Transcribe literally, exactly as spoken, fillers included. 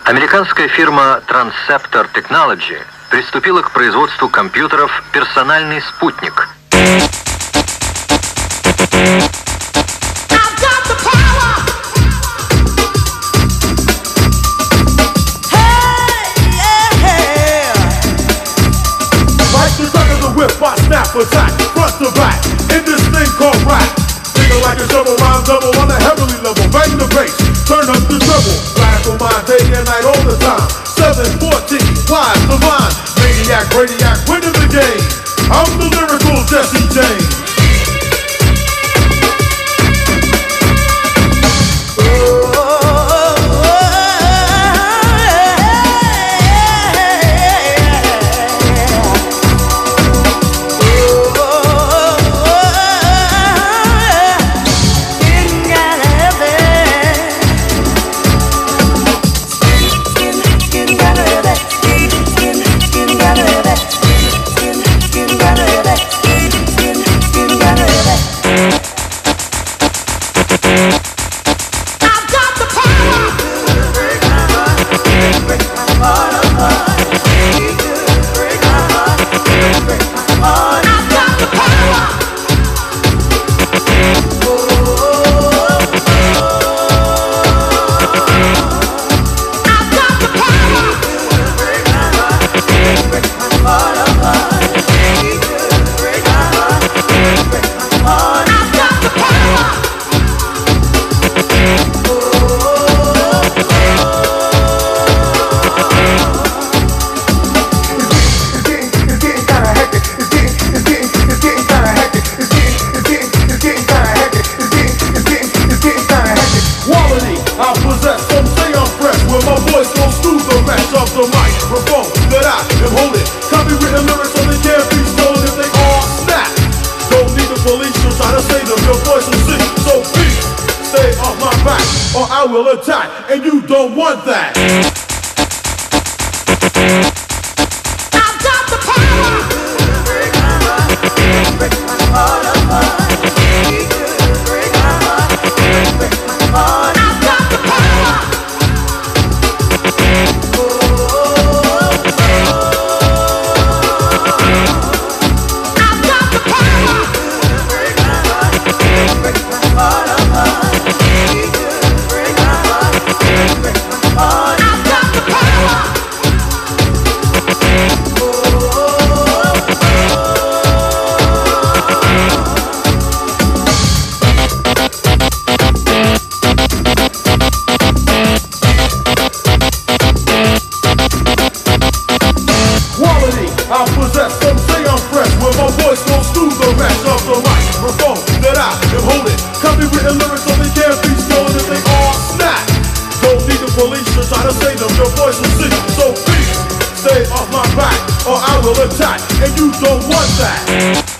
Американская фирма Transceptor Technology приступила к производству компьютеров «Персональный спутник». Attack, front to back, in this thing called rap. Thinking like a double rhyme double on a heavenly level. Bang the bass, turn up the treble. Radical mind day and night all the time. seven fourteen, wise, divine. Maniac, radiac, winning the game. I'm the lyrical Jesse James. Or I will attack, and you don't want that. I've got the power. Break my heart, break my heart apart. Break my heart, break my heart. I've got the power. Oh, I've got the power. Break my heart, break my heart apart. I possess, some say I'm fresh, where my voice goes through the rest of the microphone that I am holding. Copywritten lyrics so they can't be stolen if they all snap. Don't need the police to try to save them, your voice will sing. So please, stay off my back or I will attack, and you don't want that.